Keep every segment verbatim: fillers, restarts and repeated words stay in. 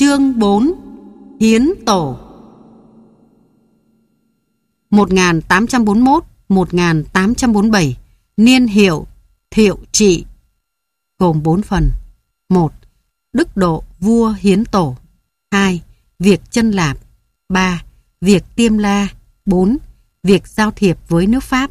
Chương bốn. Hiến tổ. một nghìn tám trăm bốn mươi mốt đến một nghìn tám trăm bốn mươi bảy. Niên hiệu Thiệu Trị. Gồm bốn phần. một. Đức độ vua hiến tổ. hai. Việc chân lạp. ba. Việc tiêm la. bốn. Việc giao thiệp với nước Pháp.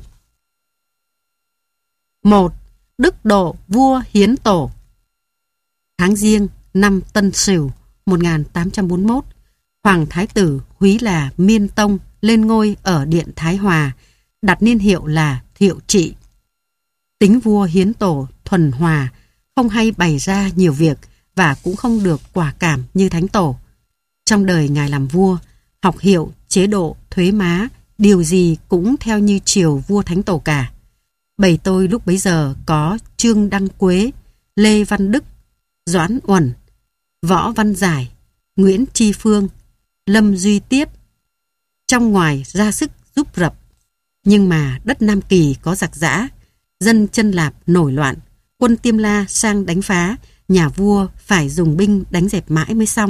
một. Đức độ vua hiến tổ. Tháng Giêng năm Tân Sửu một nghìn tám trăm bốn mươi mốt, Hoàng Thái tử húy là Miên Tông lên ngôi ở Điện Thái Hòa, đặt niên hiệu là Thiệu Trị. Tính vua hiến tổ thuần hòa, không hay bày ra nhiều việc và cũng không được quả cảm như thánh tổ. Trong đời ngài làm vua, học hiệu, chế độ, thuế má, điều gì cũng theo như triều vua thánh tổ cả. Bầy tôi lúc bấy giờ có Trương Đăng Quế, Lê Văn Đức, Doãn Uẩn, Võ Văn Giải, Nguyễn Tri Phương, Lâm Duy Tiếp, trong ngoài ra sức giúp rập. Nhưng mà đất Nam Kỳ có giặc giã, dân Chân Lạp nổi loạn, quân Tiêm La sang đánh phá, nhà vua phải dùng binh đánh dẹp mãi mới xong.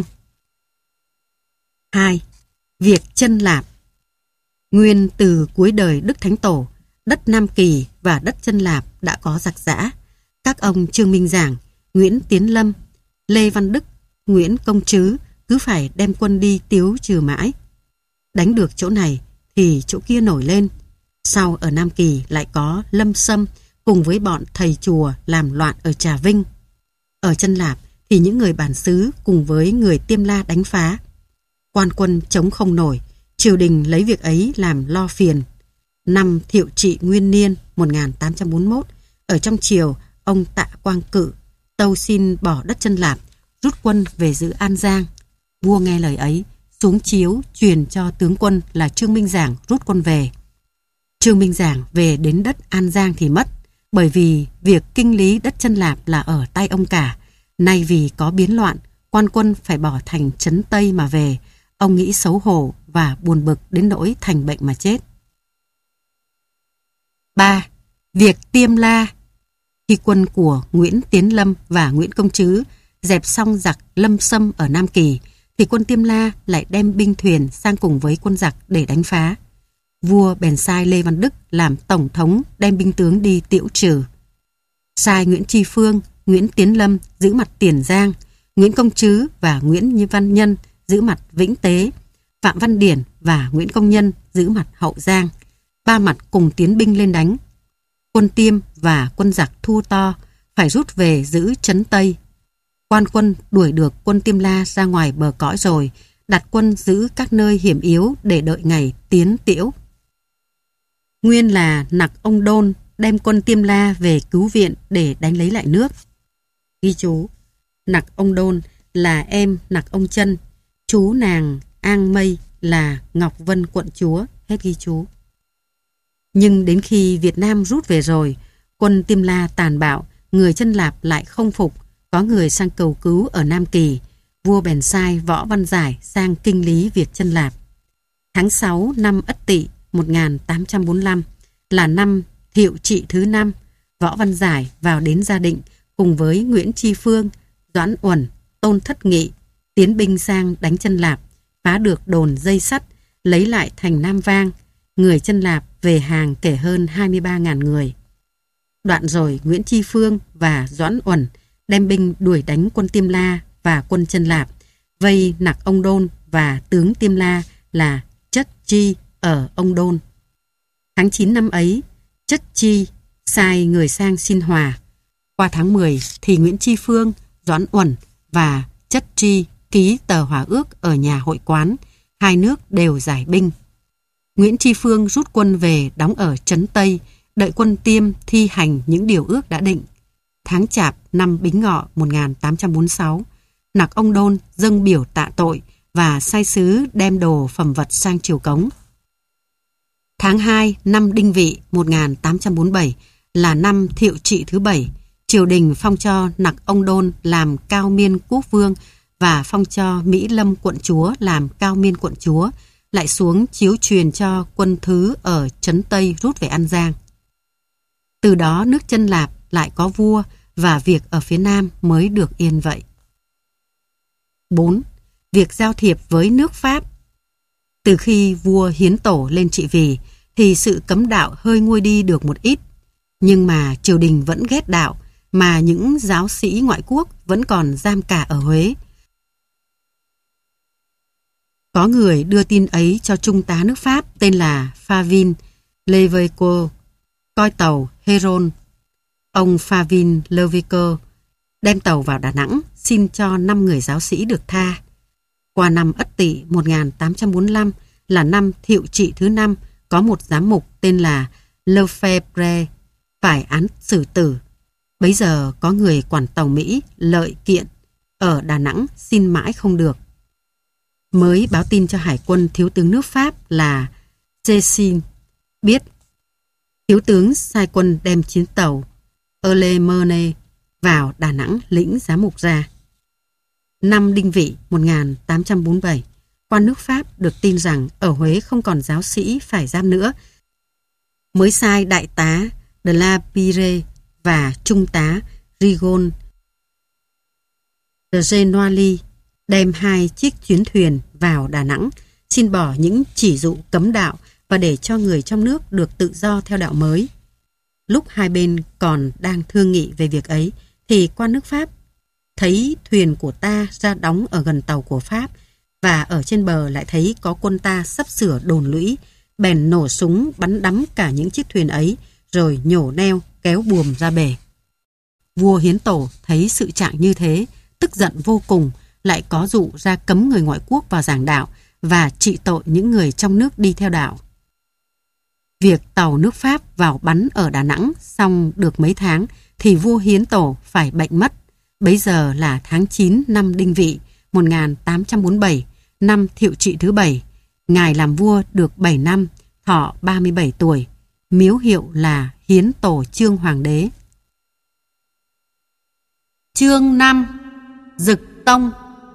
hai. Việc Chân Lạp. Nguyên từ cuối đời Đức Thánh Tổ, đất Nam Kỳ và đất Chân Lạp đã có giặc giã. Các ông Trương Minh Giảng, Nguyễn Tiến Lâm, Lê Văn Đức, Nguyễn Công Trứ cứ phải đem quân đi tiếu trừ mãi. Đánh được chỗ này thì chỗ kia nổi lên. Sau ở Nam Kỳ lại có Lâm Sâm cùng với bọn thầy chùa làm loạn ở Trà Vinh. Ở Chân Lạp thì những người bản xứ cùng với người Tiêm La đánh phá. Quan quân chống không nổi, triều đình lấy việc ấy làm lo phiền. Năm Thiệu Trị Nguyên Niên một nghìn tám trăm bốn mươi mốt, ở trong triều, ông Tạ Quang Cự tâu xin bỏ đất Chân Lạp, rút quân về giữ An Giang. Vua nghe lời ấy, xuống chiếu truyền cho tướng quân là Trương Minh Giảng rút quân về. Trương Minh Giảng về đến đất An Giang thì mất, bởi vì việc kinh lý đất Chân Lạp là ở tay ông cả. Nay vì có biến loạn, quan quân phải bỏ thành trấn Tây mà về. Ông nghĩ xấu hổ và buồn bực đến nỗi thành bệnh mà chết. ba. Việc Tiêm La. Khi quân của Nguyễn Tiến Lâm và Nguyễn Công Trứ dẹp xong giặc Lâm Sâm ở Nam Kỳ, thì quân Tiêm La lại đem binh thuyền sang cùng với quân giặc để đánh phá. Vua bèn sai Lê Văn Đức làm tổng thống đem binh tướng đi tiễu trừ. Sai Nguyễn Tri Phương, Nguyễn Tiến Lâm giữ mặt Tiền Giang, Nguyễn Công Trứ và Nguyễn Như Văn Nhân giữ mặt Vĩnh Tế, Phạm Văn Điển và Nguyễn Công Nhân giữ mặt Hậu Giang. Ba mặt cùng tiến binh lên đánh. Quân Tiêm và quân giặc thua to, phải rút về giữ trấn Tây. Quan quân đuổi được quân Tiêm La ra ngoài bờ cõi rồi, đặt quân giữ các nơi hiểm yếu để đợi ngày tiến tiễu. Nguyên là Nặc Ông Đôn đem quân Tiêm La về cứu viện để đánh lấy lại nước. Ghi chú: Nặc Ông Đôn là em Nặc Ông Chân, chú nàng An Mây là Ngọc Vân quận chúa. Hết ghi chú. Nhưng đến khi Việt Nam rút về rồi, quân Tiêm La tàn bạo, người Chân Lạp lại không phục, có người sang cầu cứu ở Nam Kỳ. Vua bèn sai Võ Văn Giải sang kinh lý việc Chân Lạp. Tháng sáu năm Ất Tỵ một nghìn tám trăm bốn mươi lăm là năm Thiệu Trị thứ năm, Võ Văn Giải vào đến Gia Định cùng với Nguyễn Tri Phương, Doãn Uẩn, Tôn Thất Nghị tiến binh sang đánh Chân Lạp, phá được đồn dây sắt, lấy lại thành Nam Vang. Người Chân Lạp về hàng kể hơn hai mươi ba nghìn người. Đoạn rồi Nguyễn Tri Phương và Doãn Uẩn đem binh đuổi đánh quân Tiêm La và quân Chân Lạp, vây Nặc Ông Đôn và tướng Tiêm La là Chất Chi ở Ông Đôn. Tháng chín năm ấy, Chất Chi sai người sang xin hòa. Qua tháng mười thì Nguyễn Tri Phương, Doãn Uẩn và Chất Chi ký tờ hòa ước ở nhà hội quán, hai nước đều giải binh. Nguyễn Tri Phương rút quân về đóng ở trấn Tây, đợi quân Tiêm thi hành những điều ước đã định. Tháng Chạp năm Bính Ngọ một nghìn tám trăm bốn mươi sáu, Nặc Ông Đôn dâng biểu tạ tội và sai sứ đem đồ phẩm vật sang triều cống. Tháng hai năm Đinh Vị một nghìn tám trăm bốn mươi bảy là năm Thiệu Trị thứ bảy, triều đình phong cho Nặc Ông Đôn làm Cao Miên Quốc Vương và phong cho Mỹ Lâm quận chúa làm Cao Miên quận chúa, lại xuống chiếu truyền cho quân thứ ở trấn Tây rút về An Giang. Từ đó nước Chân Lạp lại có vua và việc ở phía Nam mới được yên vậy. bốn. việc giao thiệp với nước Pháp. Từ khi vua Hiến Tổ lên trị vì thì sự cấm đạo hơi nguôi đi được một ít. Nhưng mà triều đình vẫn ghét đạo, mà những giáo sĩ ngoại quốc vẫn còn giam cả ở Huế. Có người đưa tin ấy cho trung tá nước Pháp tên là Favin Levico, coi tàu Heron. Ông Favin Levico đem tàu vào Đà Nẵng, xin cho năm người giáo sĩ được tha. Qua năm Ất Tỵ một nghìn tám trăm bốn mươi lăm là năm Thiệu Trị thứ năm, có một giám mục tên là Lefebvre phải án xử tử. Bấy giờ có người quản tàu Mỹ Lợi Kiện ở Đà Nẵng xin mãi không được. Mới báo tin cho hải quân thiếu tướng nước Pháp là Cécile biết. Thiếu tướng sai quân đem chiến tàu Eulemene vào Đà Nẵng lĩnh giám mục ra. Năm Đinh Vị một nghìn tám trăm bốn mươi bảy, quan nước Pháp được tin rằng ở Huế không còn giáo sĩ phải giam nữa, mới sai đại tá de la Pire và trung tá Rigon de Genoali đem hai chiếc chuyến thuyền vào Đà Nẵng, xin bỏ những chỉ dụ cấm đạo và để cho người trong nước được tự do theo đạo mới. Lúc hai bên còn đang thương nghị về việc ấy, thì quan nước Pháp thấy thuyền của ta ra đóng ở gần tàu của Pháp, và ở trên bờ lại thấy có quân ta sắp sửa đồn lũy, bèn nổ súng bắn đắm cả những chiếc thuyền ấy, rồi nhổ neo kéo buồm ra bể. Vua Hiến Tổ thấy sự trạng như thế, tức giận vô cùng, lại có dụ ra cấm người ngoại quốc vào giảng đạo và trị tội những người trong nước đi theo đạo. Việc tàu nước Pháp vào bắn ở Đà Nẵng xong được mấy tháng thì vua Hiến Tổ phải bệnh mất. Bấy giờ là tháng chín năm Đinh Vị một nghìn tám trăm bốn mươi bảy, năm Thiệu Trị thứ bảy. Ngài làm vua được bảy năm, thọ ba mươi bảy tuổi. Miếu hiệu là Hiến Tổ Chương Hoàng đế. Chương năm Dực Tông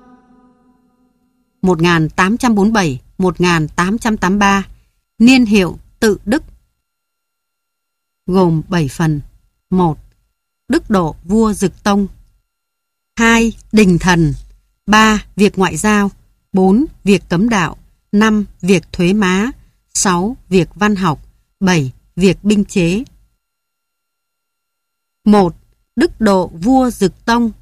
một nghìn tám trăm bốn mươi bảy đến một nghìn tám trăm tám mươi ba. Niên hiệu Tự Đức. Gồm bảy phần. một. Đức độ vua Dực Tông. hai. Đình thần. ba. Việc ngoại giao. bốn. Việc cấm đạo. năm. Việc thuế má. sáu. Việc văn học. bảy. Việc binh chế. một. Đức độ vua Dực Tông.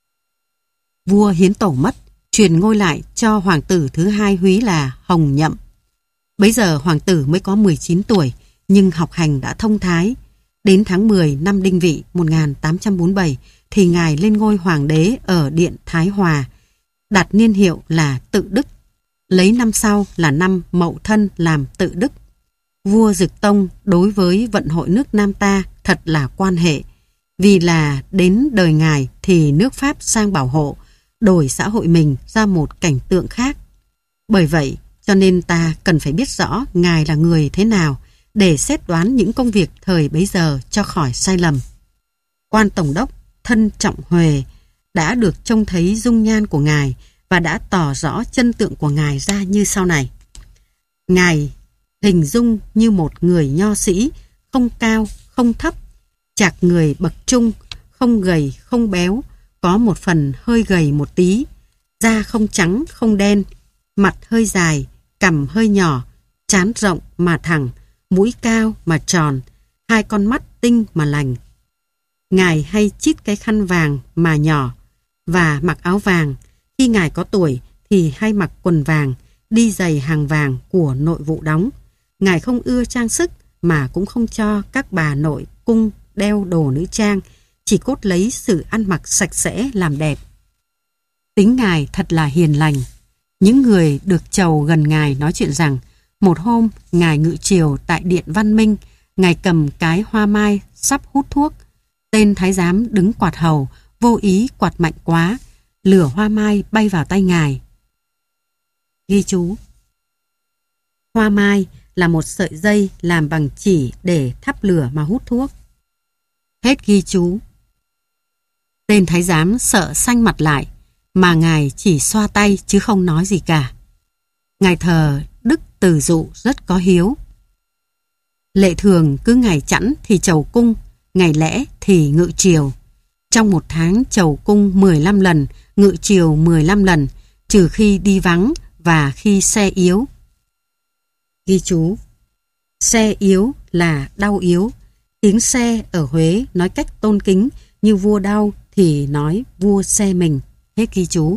Vua Hiến Tổ mất, truyền ngôi lại cho hoàng tử thứ hai húy là Hồng Nhậm. Bấy giờ hoàng tử mới có mười chín tuổi, nhưng học hành đã thông thái. Đến tháng mười năm Đinh Vị một nghìn tám trăm bốn mươi bảy thì ngài lên ngôi hoàng đế ở điện Thái Hòa, đặt niên hiệu là Tự Đức. Lấy năm sau là năm Mậu Thân làm Tự Đức. Vua Dực Tông đối với vận hội nước Nam ta thật là quan hệ, vì là đến đời ngài thì nước Pháp sang bảo hộ, đổi xã hội mình ra một cảnh tượng khác. Bởi vậy cho nên ta cần phải biết rõ ngài là người thế nào để xét đoán những công việc thời bấy giờ cho khỏi sai lầm. Quan tổng đốc Thân Trọng Huệ đã được trông thấy dung nhan của ngài và đã tỏ rõ chân tượng của ngài ra như sau này. Ngài hình dung như một người nho sĩ, không cao, không thấp, chạc người bậc trung, không gầy, không béo, có một phần hơi gầy một tí, da không trắng, không đen, mặt hơi dài, cằm hơi nhỏ, trán rộng mà thẳng, mũi cao mà tròn, hai con mắt tinh mà lành. Ngài hay chít cái khăn vàng mà nhỏ và mặc áo vàng. Khi ngài có tuổi thì hay mặc quần vàng, đi giày hàng vàng của nội vụ đóng. Ngài không ưa trang sức mà cũng không cho các bà nội cung đeo đồ nữ trang, chỉ cốt lấy sự ăn mặc sạch sẽ làm đẹp. Tính ngài thật là hiền lành. Những người được chầu gần ngài nói chuyện rằng một hôm ngài ngự triều tại điện Văn Minh, ngài cầm cái hoa mai sắp hút thuốc. Tên thái giám đứng quạt hầu, vô ý quạt mạnh quá, lửa hoa mai bay vào tay ngài. Ghi chú: hoa mai là một sợi dây làm bằng chỉ để thắp lửa mà hút thuốc. Hết ghi chú. Tên thái giám sợ xanh mặt lại, mà ngài chỉ xoa tay chứ không nói gì cả. Ngài thờ Đức Từ Dụ rất có hiếu. Lệ thường cứ ngày chẵn thì chầu cung, ngày lẽ thì ngự triều. Trong một tháng chầu cung mười lăm lần, ngự triều mười lăm lần, trừ khi đi vắng và khi xe yếu. Ghi chú: xe yếu là đau yếu. Tiếng xe ở Huế nói cách tôn kính, như vua đau thì nói vua xe mình. Hết ghi chú.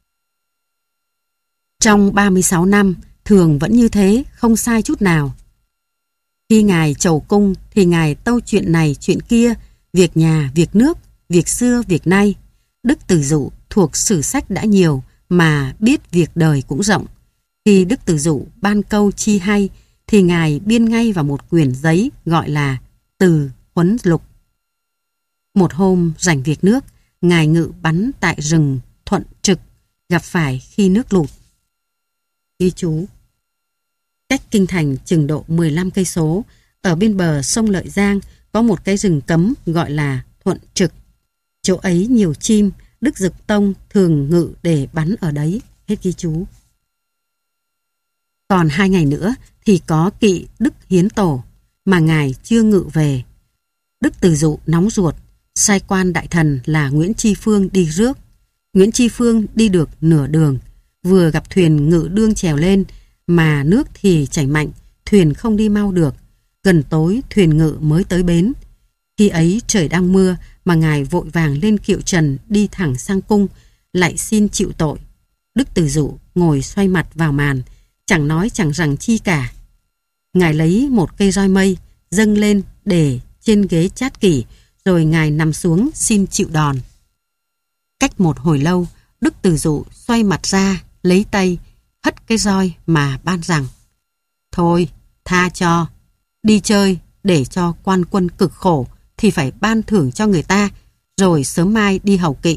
Trong ba mươi sáu năm, thường vẫn như thế, không sai chút nào. Khi Ngài chầu cung thì Ngài tâu chuyện này chuyện kia, việc nhà, việc nước, việc xưa, việc nay. Đức Từ Dụ thuộc sử sách đã nhiều, mà biết việc đời cũng rộng. Khi Đức Từ Dụ ban câu chi hay, thì Ngài biên ngay vào một quyển giấy gọi là Từ Huấn Lục. Một hôm rảnh việc nước, Ngài ngự bắn tại rừng Thuận Trực, gặp phải khi nước lụt. Ghi chú: cách kinh thành chừng độ mười lăm cây số, ở bên bờ sông Lợi Giang có một cái rừng cấm gọi là Thuận Trực. Chỗ ấy nhiều chim, Đức Dực Tông thường ngự để bắn ở đấy. Hết ghi chú. Còn hai ngày nữa thì có kỵ Đức Hiến Tổ, mà Ngài chưa ngự về. Đức Từ Dụ nóng ruột, sai quan đại thần là Nguyễn Tri Phương đi rước. Nguyễn Tri Phương đi được nửa đường, vừa gặp thuyền ngự đương trèo lên, mà nước thì chảy mạnh, thuyền không đi mau được. Gần tối thuyền ngự mới tới bến. Khi ấy trời đang mưa, mà Ngài vội vàng lên kiệu trần đi thẳng sang cung, lại xin chịu tội. Đức Từ Dụ ngồi xoay mặt vào màn, chẳng nói chẳng rằng chi cả. Ngài lấy một cây roi mây dâng lên để trên ghế chát kỷ, rồi Ngài nằm xuống xin chịu đòn. Cách một hồi lâu, Đức Từ Dụ xoay mặt ra, lấy tay hất cái roi mà ban rằng: thôi, tha cho. Đi chơi để cho quan quân cực khổ thì phải ban thưởng cho người ta, rồi sớm mai đi hầu kỵ.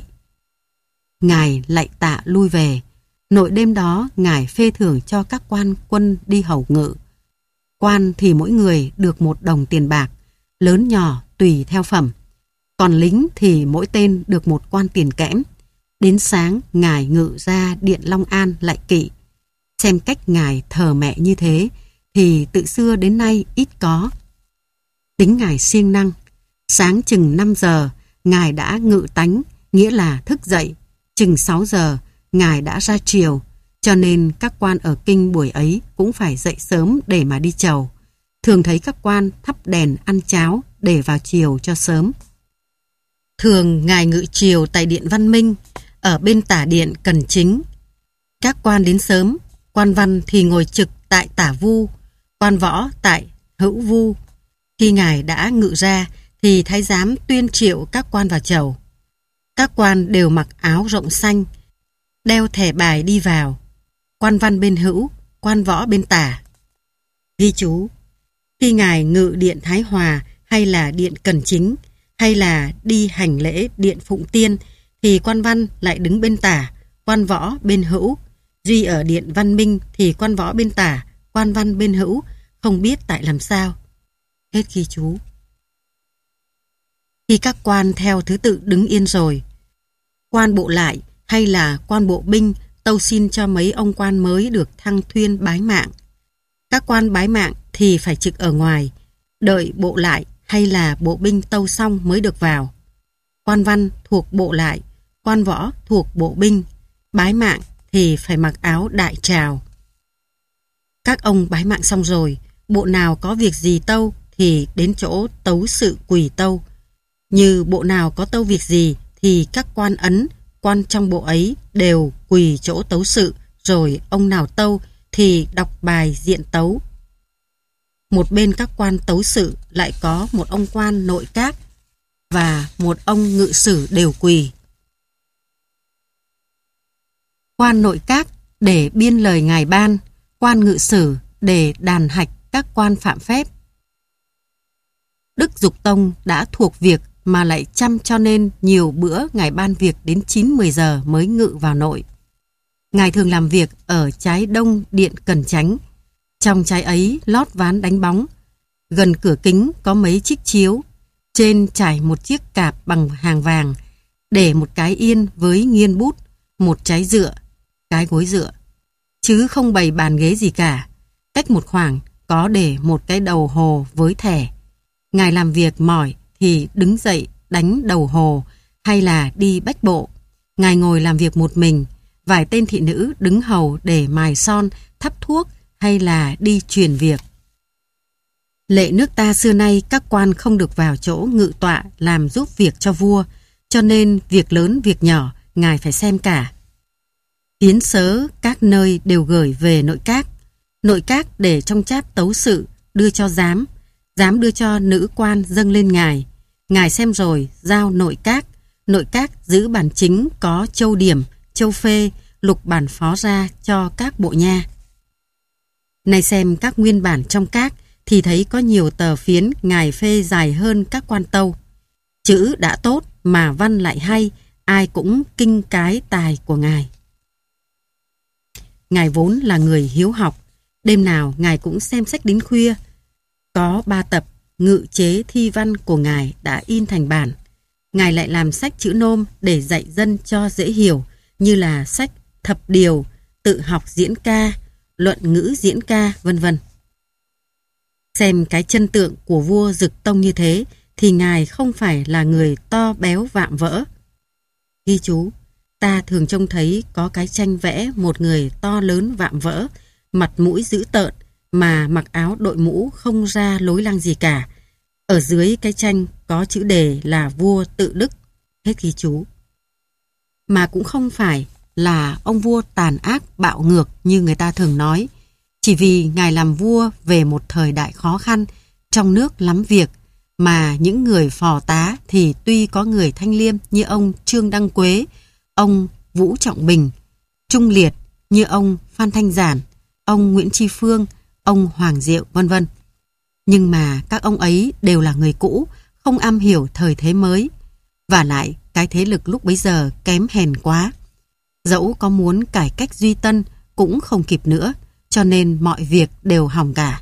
Ngài lạy tạ lui về. Nội đêm đó Ngài phê thưởng cho các quan quân đi hầu ngự. Quan thì mỗi người được một đồng tiền bạc, lớn nhỏ tùy theo phẩm. Còn lính thì mỗi tên được một quan tiền kẽm. Đến sáng Ngài ngự ra điện Long An lại kỵ. Xem cách Ngài thờ mẹ như thế thì từ xưa đến nay ít có. Tính Ngài siêng năng. Sáng chừng năm giờ Ngài đã ngự tánh, nghĩa là thức dậy. Chừng sáu giờ Ngài đã ra triều, cho nên các quan ở kinh buổi ấy cũng phải dậy sớm để mà đi chầu. Thường thấy các quan thắp đèn ăn cháo để vào triều cho sớm. Thường Ngài ngự triều tại điện Văn Minh, ở bên tả điện Cần Chính. Các quan đến sớm, quan văn thì ngồi trực tại tả vu, quan võ tại hữu vu. Khi Ngài đã ngự ra thì thái giám tuyên triệu các quan vào chầu. Các quan đều mặc áo rộng xanh, đeo thẻ bài đi vào. Quan văn bên hữu, quan võ bên tả. Ghi chú: khi Ngài ngự điện Thái Hòa hay là điện Cần Chính, hay là đi hành lễ điện Phụng Tiên, thì quan văn lại đứng bên tả, quan võ bên hữu. Duy ở điện Văn Minh thì quan võ bên tả, quan văn bên hữu, không biết tại làm sao. Hết ghi chú. Khi các quan theo thứ tự đứng yên rồi, quan bộ lại hay là quan bộ binh tâu xin cho mấy ông quan mới được thăng thuyên bái mạng. Các quan bái mạng thì phải trực ở ngoài, đợi bộ lại hay là bộ binh tâu xong mới được vào. Quan văn thuộc bộ lại, quan võ thuộc bộ binh, bái mạng thì phải mặc áo đại trào. Các ông bái mạng xong rồi, bộ nào có việc gì tâu thì đến chỗ tấu sự quỳ tâu. Như bộ nào có tâu việc gì thì các quan ấn, quan trong bộ ấy đều quỳ chỗ tấu sự, rồi ông nào tâu thì đọc bài diện tấu. Một bên các quan tấu sự lại có một ông quan nội các và một ông ngự sử đều quỳ. Quan nội các để biên lời ngài ban, quan ngự sử để đàn hạch các quan phạm phép. Đức Dục Tông đã thuộc việc mà lại chăm, cho nên nhiều bữa ngài ban việc đến chín mười giờ mới ngự vào nội. Ngài thường làm việc ở trái đông điện Cần Chánh. Trong trái ấy lót ván đánh bóng. Gần cửa kính có mấy chiếc chiếu, trên trải một chiếc cạp bằng hàng vàng, để một cái yên với nghiên bút, một trái dựa, cái gối dựa. Chứ không bày bàn ghế gì cả. Cách một khoảng có để một cái đầu hồ với thẻ. Ngài làm việc mỏi thì đứng dậy đánh đầu hồ hay là đi bách bộ. Ngài ngồi làm việc một mình vài tên thị nữ đứng hầu để mài son, thắp thuốc hay là đi truyền việc. Lệ nước ta xưa nay các quan không được vào chỗ ngự tọa làm giúp việc cho vua, cho nên việc lớn việc nhỏ ngài phải xem cả. Hiến sớ các nơi đều gửi về nội các, nội các để trong cháp tấu sự đưa cho giám, giám đưa cho nữ quan dâng lên ngài, ngài xem rồi giao nội các, nội các giữ bản chính có châu điểm, châu phê, lục bản phó ra cho các bộ nha. Này xem các nguyên bản trong các thì thấy có nhiều tờ phiến ngài phê dài hơn các quan tâu. Chữ đã tốt mà văn lại hay, ai cũng kinh cái tài của ngài. Ngài vốn là người hiếu học, đêm nào ngài cũng xem sách đến khuya. Có ba tập ngự chế thi văn của ngài đã in thành bản. Ngài lại làm sách chữ nôm để dạy dân cho dễ hiểu, như là sách thập điều, tự học diễn ca, luận ngữ diễn ca, vân vân. Xem cái chân tượng của vua Dực Tông như thế thì ngài không phải là người to béo vạm vỡ. Ghi chú, ta thường trông thấy có cái tranh vẽ một người to lớn vạm vỡ, mặt mũi dữ tợn mà mặc áo đội mũ không ra lối lăng gì cả. Ở dưới cái tranh có chữ đề là vua Tự Đức. Hết ghi chú. Mà cũng không phải là ông vua tàn ác bạo ngược như người ta thường nói. Chỉ vì ngài làm vua về một thời đại khó khăn, trong nước lắm việc, mà những người phò tá thì tuy có người thanh liêm như ông Trương Đăng Quế, ông Vũ Trọng Bình, trung liệt như ông Phan Thanh Giản, ông Nguyễn Tri Phương, ông Hoàng Diệu, vân vân. Nhưng mà các ông ấy đều là người cũ, không am hiểu thời thế mới. Và lại cái thế lực lúc bấy giờ kém hèn quá. Dẫu có muốn cải cách duy tân cũng không kịp nữa, cho nên mọi việc đều hỏng cả.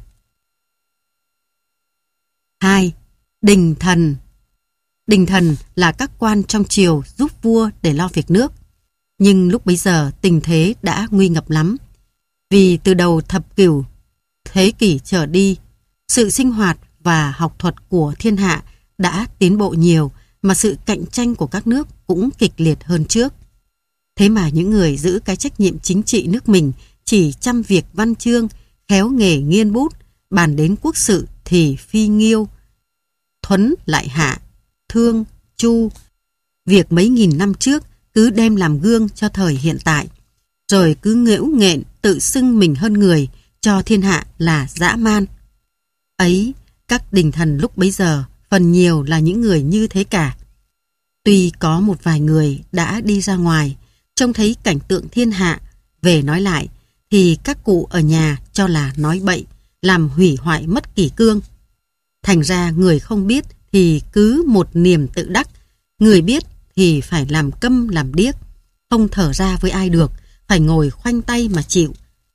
hai. Đình thần. Đình thần là các quan trong triều giúp vua để lo việc nước. Nhưng lúc bấy giờ tình thế đã nguy ngập lắm. Vì từ đầu thập cửu thế kỷ trở đi, sự sinh hoạt và học thuật của thiên hạ đã tiến bộ nhiều, mà sự cạnh tranh của các nước cũng kịch liệt hơn trước. Thế mà những người giữ cái trách nhiệm chính trị nước mình chỉ chăm việc văn chương, khéo nghề nghiên bút, bàn đến quốc sự thì phi nghiêu, thuấn lại hạ, thương, chu. Việc mấy nghìn năm trước cứ đem làm gương cho thời hiện tại, rồi cứ nghễu nghện tự xưng mình hơn người, cho thiên hạ là dã man. Ấy, các đình thần lúc bấy giờ phần nhiều là những người như thế cả. Tuy có một vài người đã đi ra ngoài, trông thấy cảnh tượng thiên hạ, về nói lại, thì các cụ ở nhà cho là nói bậy, làm hủy hoại mất kỷ cương. Thành ra người không biết thì cứ một niềm tự đắc, người biết thì phải làm câm làm điếc, không thở ra với ai được, phải ngồi khoanh tay mà chịu.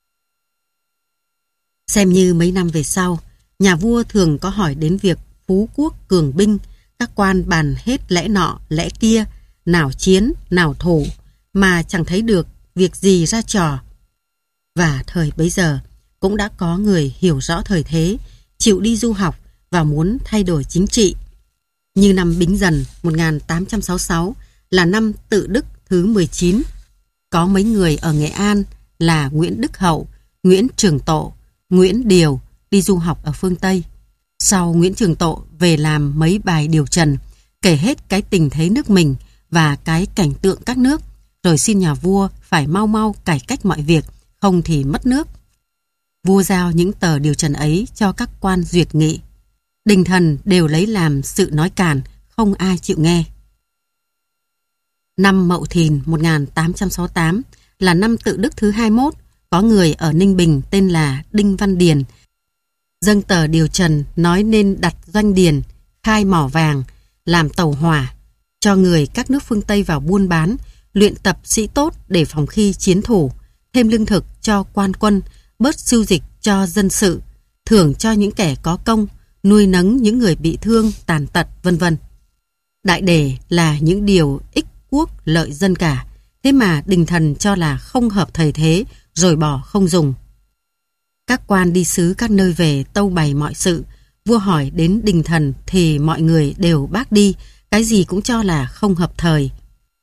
Xem như mấy năm về sau, nhà vua thường có hỏi đến việc phú quốc cường binh, các quan bàn hết lẽ nọ lẽ kia, nào chiến nào thủ, mà chẳng thấy được việc gì ra trò. Và thời bấy giờ cũng đã có người hiểu rõ thời thế, chịu đi du học và muốn thay đổi chính trị. Như năm Bính Dần một nghìn tám trăm sáu mươi sáu là năm Tự Đức thứ mười chín. Có mấy người ở Nghệ An là Nguyễn Đức Hậu, Nguyễn Trường Tộ, Nguyễn Điều đi du học ở phương Tây. Sau Nguyễn Trường Tộ về làm mấy bài điều trần, kể hết cái tình thế nước mình và cái cảnh tượng các nước, rồi xin nhà vua phải mau mau cải cách mọi việc, không thì mất nước. Vua giao những tờ điều trần ấy cho các quan duyệt nghị. Đình thần đều lấy làm sự nói càn, không ai chịu nghe. Năm Mậu Thìn một nghìn tám trăm sáu mươi tám là năm Tự Đức thứ hai mươi mốt, có người ở Ninh Bình tên là Đinh Văn Điền dâng tờ điều trần nói nên đặt doanh điền, khai mỏ vàng, làm tàu hỏa, cho người các nước phương Tây vào buôn bán, luyện tập sĩ tốt để phòng khi chiến thủ, thêm lương thực cho quan quân, bớt sưu dịch cho dân sự, thưởng cho những kẻ có công, nuôi nấng những người bị thương, tàn tật, vân vân. Đại đề là những điều ích quốc lợi dân cả, thế mà đình thần cho là không hợp thời thế, rồi bỏ không dùng. Các quan đi sứ các nơi về tâu bày mọi sự, vua hỏi đến đình thần thì mọi người đều bác đi, cái gì cũng cho là không hợp thời.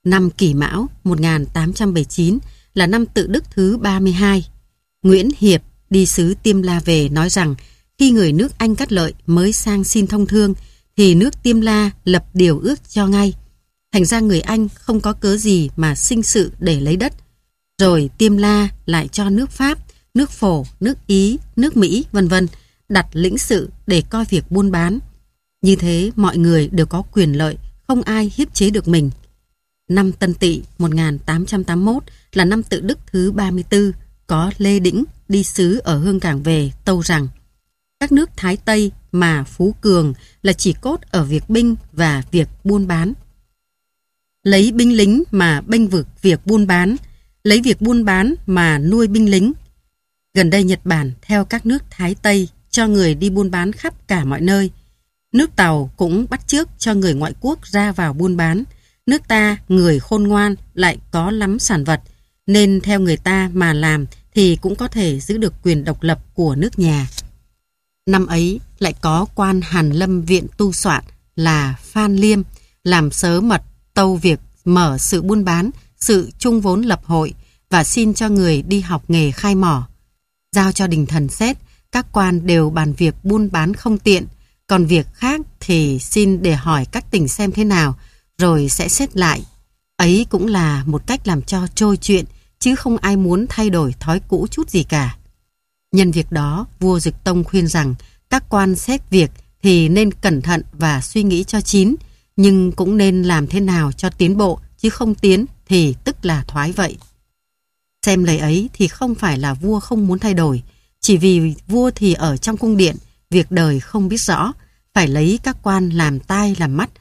Năm Kỷ Mão một nghìn tám trăm bảy mươi chín là năm tự Đức thứ ba mươi hai. Nguyễn Hiệp đi xứ Tiêm La về nói rằng khi người nước Anh Cát Lợi mới sang xin thông thương thì nước Tiêm La lập điều ước cho ngay. Thành ra người Anh không có cớ gì mà sinh sự để lấy đất. Rồi Tiêm La lại cho nước Pháp, nước Phổ, nước Ý, nước Mỹ vân vân đặt lĩnh sự để coi việc buôn bán. Như thế mọi người đều có quyền lợi, không ai hiếp chế được mình. Năm Tân Tỵ một nghìn tám trăm tám mươi mốt là năm tự Đức thứ ba mươi tư, có Lê Đĩnh đi sứ ở Hương Cảng về tâu rằng các nước Thái Tây mà phú cường là chỉ cốt ở việc binh và việc buôn bán. Lấy binh lính mà bênh vực việc buôn bán, lấy việc buôn bán mà nuôi binh lính. Gần đây Nhật Bản theo các nước Thái Tây cho người đi buôn bán khắp cả mọi nơi. Nước Tàu cũng bắt chước cho người ngoại quốc ra vào buôn bán. Nước ta người khôn ngoan lại có lắm sản vật, nên theo người ta mà làm thì cũng có thể giữ được quyền độc lập của nước nhà. Năm ấy lại có quan Hàn Lâm Viện tu soạn là Phan Liêm làm sớ mật tâu việc mở sự buôn bán, sự chung vốn lập hội và xin cho người đi học nghề khai mỏ. Giao cho đình thần xét, các quan đều bàn việc buôn bán không tiện, còn việc khác thì xin để hỏi các tỉnh xem thế nào, rồi sẽ xét lại. Ấy cũng là một cách làm cho trôi chuyện, chứ không ai muốn thay đổi thói cũ chút gì cả. Nhân việc đó, vua Dực Tông khuyên rằng các quan xét việc thì nên cẩn thận và suy nghĩ cho chín, nhưng cũng nên làm thế nào cho tiến bộ, chứ không tiến thì tức là thoái vậy. Xem lời ấy thì không phải là vua không muốn thay đổi, chỉ vì vua thì ở trong cung điện, việc đời không biết rõ, phải lấy các quan làm tai làm mắt.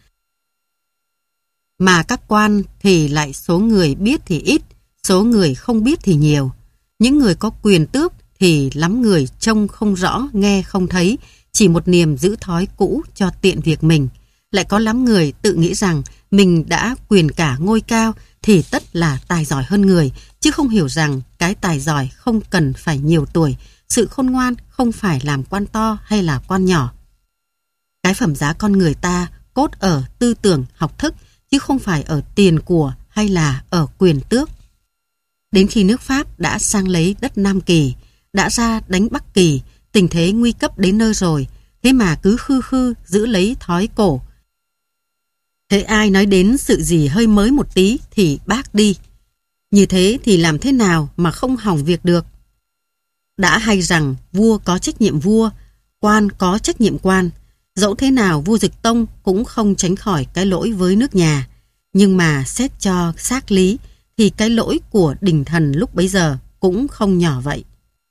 Mà các quan thì lại số người biết thì ít, số người không biết thì nhiều. Những người có quyền tước thì lắm người trông không rõ, nghe không thấy, chỉ một niềm giữ thói cũ cho tiện việc mình. Lại có lắm người tự nghĩ rằng mình đã quyền cả ngôi cao thì tất là tài giỏi hơn người, chứ không hiểu rằng cái tài giỏi không cần phải nhiều tuổi, sự khôn ngoan không phải làm quan to hay là quan nhỏ. Cái phẩm giá con người ta cốt ở tư tưởng học thức, chứ không phải ở tiền của hay là ở quyền tước. Đến khi nước Pháp đã sang lấy đất Nam Kỳ, đã ra đánh Bắc Kỳ, tình thế nguy cấp đến nơi rồi, thế mà cứ khư khư giữ lấy thói cổ. Thế ai nói đến sự gì hơi mới một tí thì bác đi. Như thế thì làm thế nào mà không hỏng việc được? Đã hay rằng vua có trách nhiệm vua, quan có trách nhiệm quan. Dẫu thế nào vua Dực Tông cũng không tránh khỏi cái lỗi với nước nhà. Nhưng mà xét cho xác lý thì cái lỗi của đình thần lúc bấy giờ cũng không nhỏ vậy.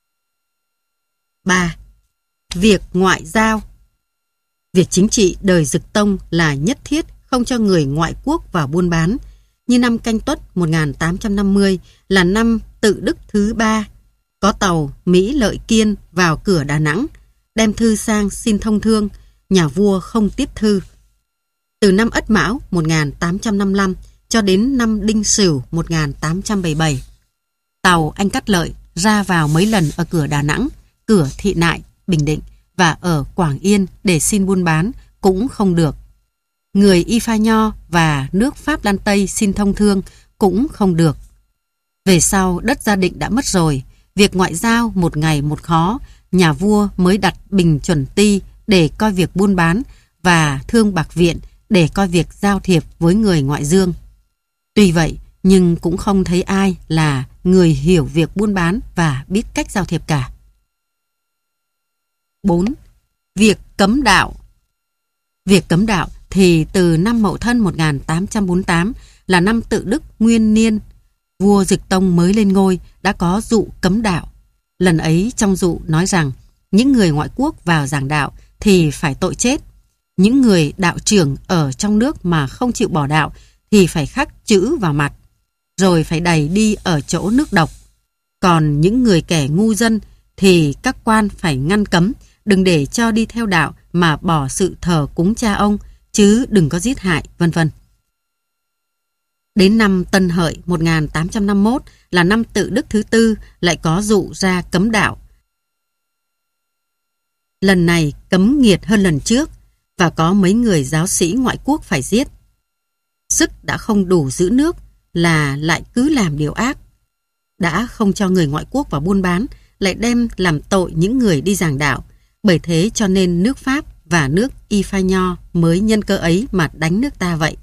ba. Việc ngoại giao. Việc chính trị đời Dực Tông là nhất thiết không cho người ngoại quốc vào buôn bán. Như năm Canh Tuất một nghìn tám trăm năm mươi là năm tự Đức thứ ba, có tàu Mỹ Lợi Kiên vào cửa Đà Nẵng, đem thư sang xin thông thương, nhà vua không tiếp thư. Từ năm Ất Mão một nghìn tám trăm năm mươi lăm cho đến năm Đinh Sửu một nghìn tám trăm bảy mươi bảy, tàu Anh Cát Lợi ra vào mấy lần ở cửa Đà Nẵng, cửa Thị Nại, Bình Định và ở Quảng Yên để xin buôn bán cũng không được. Người Y Pha Nho và nước Pháp Lan Tây xin thông thương cũng không được. Về sau đất Gia Định đã mất rồi, việc ngoại giao một ngày một khó, nhà vua mới đặt Bình Chuẩn Ti để coi việc buôn bán và Thương Bạc Viện để coi việc giao thiệp với người ngoại dương. Tuy vậy, nhưng cũng không thấy ai là người hiểu việc buôn bán và biết cách giao thiệp cả. bốn. Việc cấm đạo. Việc cấm đạo thì từ năm Mậu Thân một nghìn tám trăm bốn mươi tám là năm tự Đức Nguyên Niên, vua Dực Tông mới lên ngôi đã có dụ cấm đạo. Lần ấy trong dụ nói rằng những người ngoại quốc vào giảng đạo thì phải tội chết. Những người đạo trưởng ở trong nước mà không chịu bỏ đạo thì phải khắc chữ vào mặt, rồi phải đày đi ở chỗ nước độc. Còn những người kẻ ngu dân thì các quan phải ngăn cấm, đừng để cho đi theo đạo mà bỏ sự thờ cúng cha ông, chứ đừng có giết hại, vân vân. Đến năm Tân Hợi một nghìn tám trăm năm mươi mốt là năm tự Đức thứ tư lại có dụ ra cấm đạo. Lần này cấm nghiệt hơn lần trước và có mấy người giáo sĩ ngoại quốc phải giết. Sức đã không đủ giữ nước là lại cứ làm điều ác. Đã không cho người ngoại quốc vào buôn bán, lại đem làm tội những người đi giảng đạo. Bởi thế cho nên nước Pháp và nước Y Pha Nho mới nhân cơ ấy mà đánh nước ta vậy.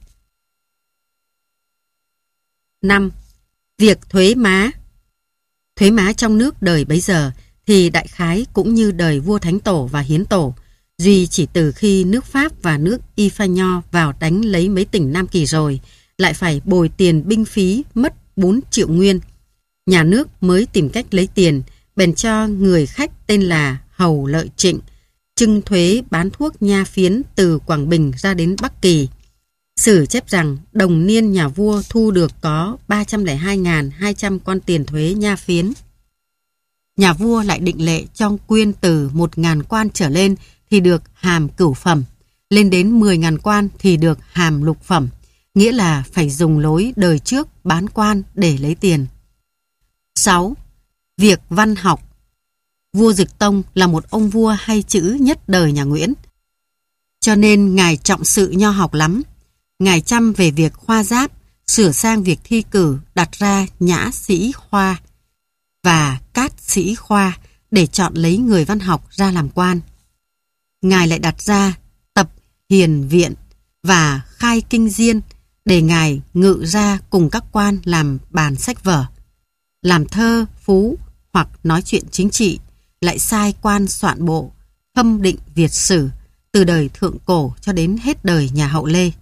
năm. Việc thuế má. Thuế má trong nước đời bấy giờ thì đại khái cũng như đời vua Thánh Tổ và Hiến Tổ, duy chỉ từ khi nước Pháp và nước Y Pha Nho vào đánh lấy mấy tỉnh Nam Kỳ rồi, lại phải bồi tiền binh phí mất bốn triệu nguyên. Nhà nước mới tìm cách lấy tiền, bèn cho người khách tên là Hầu Lợi Trịnh trưng thuế bán thuốc nha phiến từ Quảng Bình ra đến Bắc Kỳ. Sử chép rằng đồng niên nhà vua thu được có ba trăm lẻ hai nghìn hai trăm con tiền thuế nha phiến. Nhà vua lại định lệ cho quyên từ một nghìn quan trở lên thì được hàm cửu phẩm, lên đến mười nghìn quan thì được hàm lục phẩm, nghĩa là phải dùng lối đời trước bán quan để lấy tiền. sáu. Việc văn học. Vua Dực Tông là một ông vua hay chữ nhất đời nhà Nguyễn, cho nên ngài trọng sự nho học lắm. Ngài chăm về việc khoa giáp, sửa sang việc thi cử, đặt ra nhã sĩ khoa và cát sĩ khoa để chọn lấy người văn học ra làm quan. Ngài lại đặt ra tập hiền viện và khai kinh diên để ngài ngự ra cùng các quan làm bàn sách vở, làm thơ, phú hoặc nói chuyện chính trị, lại sai quan soạn bộ, khâm định Việt sử, từ đời thượng cổ cho đến hết đời nhà Hậu Lê.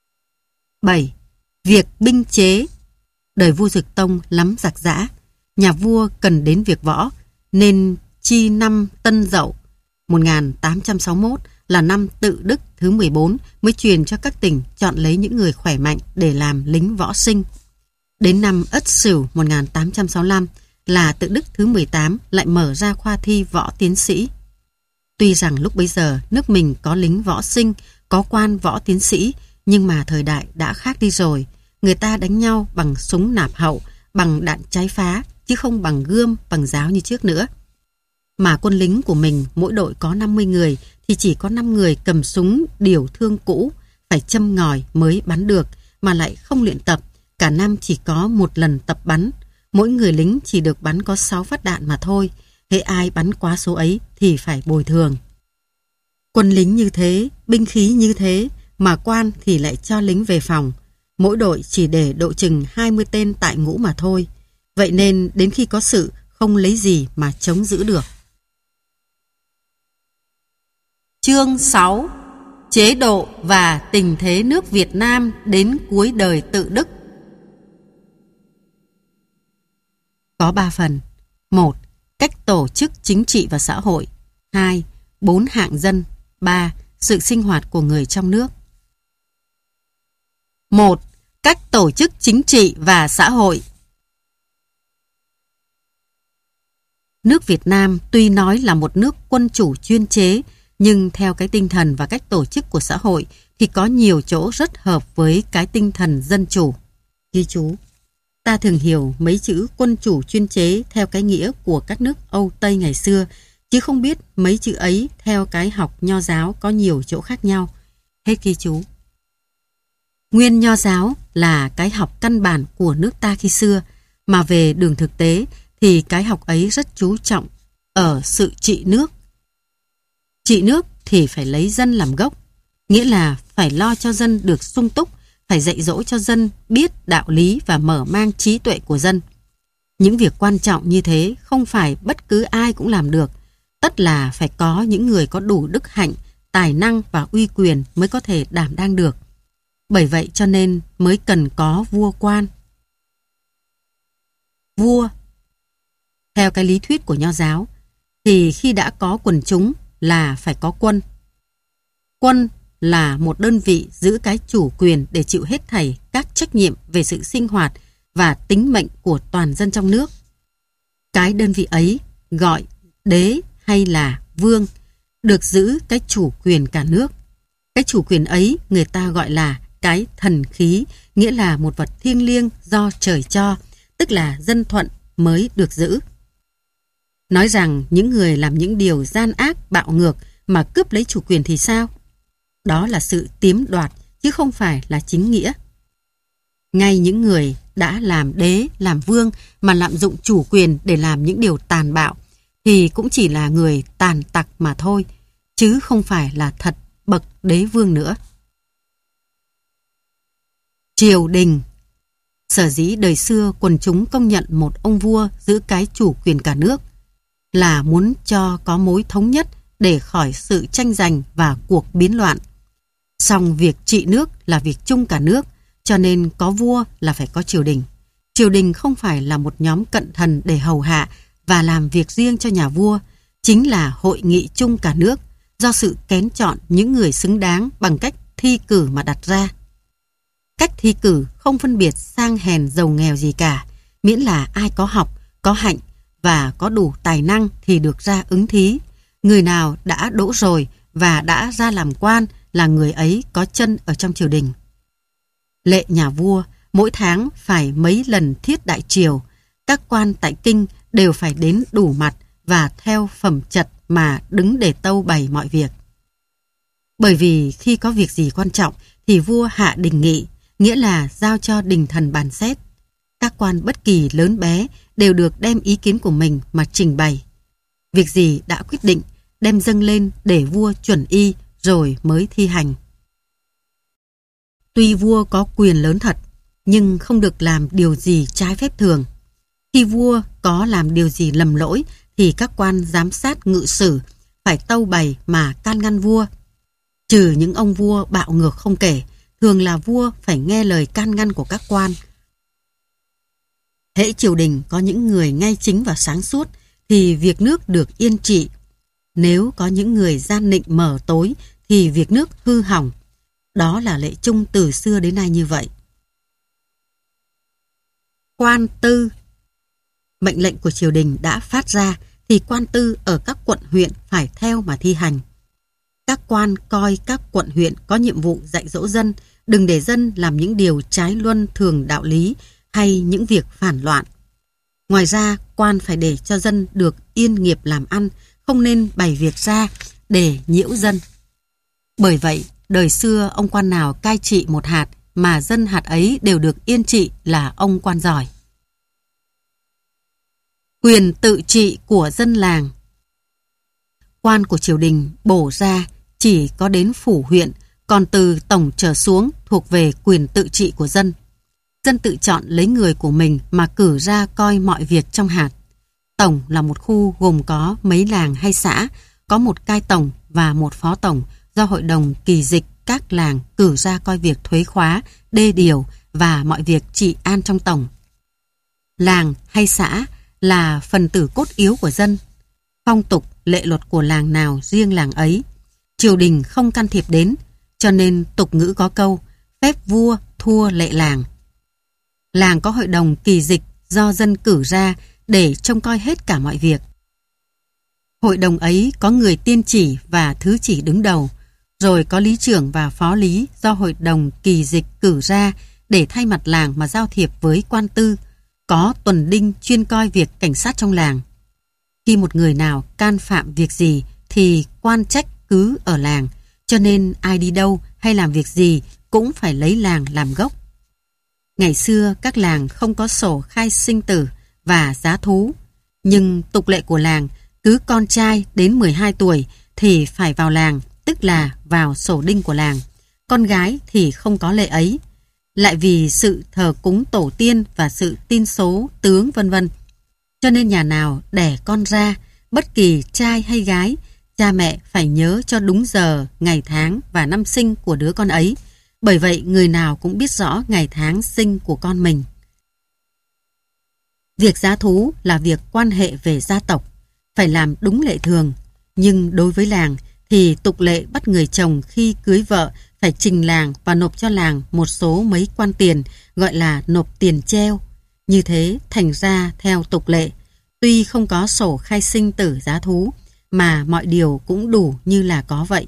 bảy. Việc binh chế. Đời vua Dực Tông lắm giặc giã, nhà vua cần đến việc võ, nên chi năm Tân Dậu một nghìn tám trăm sáu mươi mốt là năm Tự Đức thứ mười bốn mới truyền cho các tỉnh chọn lấy những người khỏe mạnh để làm lính võ sinh. Đến năm Ất Sửu một nghìn tám trăm sáu mươi lăm là Tự Đức thứ mười tám lại mở ra khoa thi võ tiến sĩ. Tuy rằng lúc bấy giờ nước mình có lính võ sinh, có quan võ tiến sĩ, nhưng mà thời đại đã khác đi rồi. Người ta đánh nhau bằng súng nạp hậu, bằng đạn trái phá, chứ không bằng gươm, bằng giáo như trước nữa. Mà quân lính của mình mỗi đội có năm mươi người thì chỉ có năm người cầm súng điều thương cũ, phải châm ngòi mới bắn được, mà lại không luyện tập. Cả năm chỉ có một lần tập bắn, mỗi người lính chỉ được bắn có sáu phát đạn mà thôi. Hễ ai bắn quá số ấy thì phải bồi thường. Quân lính như thế, binh khí như thế, mà quan thì lại cho lính về phòng. Mỗi đội chỉ để độ chừng hai mươi tên tại ngũ mà thôi. Vậy nên đến khi có sự không lấy gì mà chống giữ được. Chương sáu. Chế độ và tình thế nước Việt Nam đến cuối đời Tự Đức. Có ba phần. một. Cách tổ chức chính trị và xã hội. hai. Bốn hạng dân. ba. Sự sinh hoạt của người trong nước. một. Cách tổ chức chính trị và xã hội. Nước Việt Nam tuy nói là một nước quân chủ chuyên chế, nhưng theo cái tinh thần và cách tổ chức của xã hội thì có nhiều chỗ rất hợp với cái tinh thần dân chủ. Ghi chú: ta thường hiểu mấy chữ quân chủ chuyên chế theo cái nghĩa của các nước Âu Tây ngày xưa, chứ không biết mấy chữ ấy theo cái học nho giáo có nhiều chỗ khác nhau. Hết ghi chú. Nguyên nho giáo là cái học căn bản của nước ta khi xưa, mà về đường thực tế thì cái học ấy rất chú trọng ở sự trị nước. Trị nước thì phải lấy dân làm gốc, nghĩa là phải lo cho dân được sung túc, phải dạy dỗ cho dân biết đạo lý và mở mang trí tuệ của dân. Những việc quan trọng như thế không phải bất cứ ai cũng làm được, tất là phải có những người có đủ đức hạnh, tài năng và uy quyền mới có thể đảm đang được. Bởi vậy cho nên mới cần có vua quan. Vua, theo cái lý thuyết của nho giáo, thì khi đã có quần chúng là phải có quân. Quân là một đơn vị giữ cái chủ quyền để chịu hết thảy các trách nhiệm về sự sinh hoạt và tính mệnh của toàn dân trong nước. Cái đơn vị ấy gọi đế hay là vương, được giữ cái chủ quyền cả nước. Cái chủ quyền ấy người ta gọi là cái thần khí, nghĩa là một vật thiêng liêng do trời cho, tức là dân thuận mới được giữ. Nói rằng những người làm những điều gian ác bạo ngược mà cướp lấy chủ quyền thì sao? Đó là sự chiếm đoạt chứ không phải là chính nghĩa. Ngay những người đã làm đế, làm vương mà lạm dụng chủ quyền để làm những điều tàn bạo thì cũng chỉ là người tàn tặc mà thôi, chứ không phải là thật bậc đế vương nữa. Triều đình. Sở dĩ đời xưa quần chúng công nhận một ông vua giữ cái chủ quyền cả nước là muốn cho có mối thống nhất để khỏi sự tranh giành và cuộc biến loạn. Song việc trị nước là việc chung cả nước, cho nên có vua là phải có triều đình. Triều đình không phải là một nhóm cận thần để hầu hạ và làm việc riêng cho nhà vua, chính là hội nghị chung cả nước, do sự kén chọn những người xứng đáng bằng cách thi cử mà đặt ra. Cách thi cử không phân biệt sang hèn giàu nghèo gì cả, miễn là ai có học, có hạnh và có đủ tài năng thì được ra ứng thí. Người nào đã đỗ rồi và đã ra làm quan là người ấy có chân ở trong triều đình. Lệ nhà vua mỗi tháng phải mấy lần thiết đại triều, các quan tại kinh đều phải đến đủ mặt và theo phẩm trật mà đứng để tâu bày mọi việc. Bởi vì khi có việc gì quan trọng thì vua hạ đình nghị, nghĩa là giao cho đình thần bàn xét. Các quan bất kỳ lớn bé đều được đem ý kiến của mình mà trình bày. Việc gì đã quyết định, đem dâng lên để vua chuẩn y rồi mới thi hành. Tuy vua có quyền lớn thật, nhưng không được làm điều gì trái phép thường. Khi vua có làm điều gì lầm lỗi thì các quan giám sát ngự sử phải tâu bày mà can ngăn vua. Trừ những ông vua bạo ngược không kể, thường là vua phải nghe lời can ngăn của các quan. Hễ triều đình có những người ngay chính và sáng suốt thì việc nước được yên trị. Nếu có những người gian nịnh mờ tối thì việc nước hư hỏng. Đó là lệ chung từ xưa đến nay như vậy. Quan tư. Mệnh lệnh của triều đình đã phát ra thì quan tư ở các quận huyện phải theo mà thi hành. Các quan coi các quận huyện có nhiệm vụ dạy dỗ dân, đừng để dân làm những điều trái luân thường đạo lý hay những việc phản loạn. Ngoài ra, quan phải để cho dân được yên nghiệp làm ăn, không nên bày việc ra để nhiễu dân. Bởi vậy, đời xưa ông quan nào cai trị một hạt mà dân hạt ấy đều được yên trị là ông quan giỏi. Quyền tự trị của dân làng. Quan của triều đình bổ ra chỉ có đến phủ huyện, còn từ tổng trở xuống thuộc về quyền tự trị của dân. Dân tự chọn lấy người của mình mà cử ra coi mọi việc trong hạt. Tổng là một khu gồm có mấy làng hay xã, có một cai tổng và một phó tổng do hội đồng kỳ dịch các làng cử ra coi việc thuế khóa, đê điều và mọi việc trị an trong tổng. Làng hay xã là phần tử cốt yếu của dân. Phong tục, lệ luật của làng nào riêng làng ấy, triều đình không can thiệp đến, cho nên tục ngữ có câu phép vua thua lệ làng. Làng có hội đồng kỳ dịch do dân cử ra để trông coi hết cả mọi việc. Hội đồng ấy có người tiên chỉ và thứ chỉ đứng đầu, rồi có lý trưởng và phó lý do hội đồng kỳ dịch cử ra để thay mặt làng mà giao thiệp với quan tư, có tuần đinh chuyên coi việc cảnh sát trong làng. Khi một người nào can phạm việc gì thì quan trách cứ ở làng, cho nên ai đi đâu hay làm việc gì cũng phải lấy làng làm gốc. Ngày xưa các làng không có sổ khai sinh tử và giá thú, nhưng tục lệ của làng cứ con trai đến mười hai tuổi thì phải vào làng, tức là vào sổ đinh của làng. Con gái thì không có lệ ấy, lại vì sự thờ cúng tổ tiên và sự tin số tướng vân vân. Cho nên nhà nào đẻ con ra, bất kỳ trai hay gái, cha mẹ phải nhớ cho đúng giờ, ngày tháng và năm sinh của đứa con ấy. Bởi vậy người nào cũng biết rõ ngày tháng sinh của con mình. Việc giá thú là việc quan hệ về gia tộc, phải làm đúng lệ thường. Nhưng đối với làng thì tục lệ bắt người chồng khi cưới vợ phải trình làng và nộp cho làng một số mấy quan tiền, gọi là nộp tiền treo. Như thế thành ra theo tục lệ, tuy không có sổ khai sinh tử giá thú, mà mọi điều cũng đủ như là có vậy.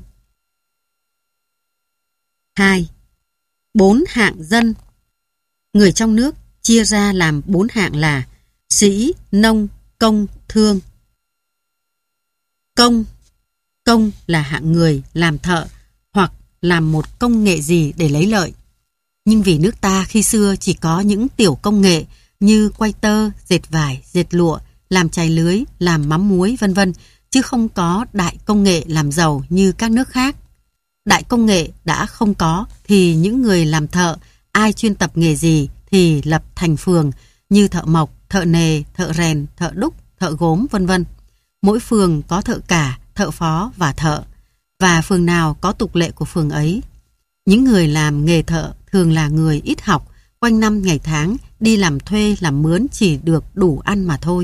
hai. Bốn hạng dân. Người trong nước chia ra làm bốn hạng là sĩ, nông, công, thương. Công. Công là hạng người làm thợ hoặc làm một công nghệ gì để lấy lợi. Nhưng vì nước ta khi xưa chỉ có những tiểu công nghệ như quay tơ, dệt vải, dệt lụa, làm chài lưới, làm mắm muối vân vân, chứ không có đại công nghệ làm giàu như các nước khác. Đại công nghệ đã không có thì những người làm thợ, ai chuyên tập nghề gì thì lập thành phường như thợ mộc, thợ nề, thợ rèn, thợ đúc, thợ gốm vân vân. Mỗi phường có thợ cả, thợ phó và thợ, và phường nào có tục lệ của phường ấy. Những người làm nghề thợ thường là người ít học, quanh năm ngày tháng đi làm thuê làm mướn chỉ được đủ ăn mà thôi.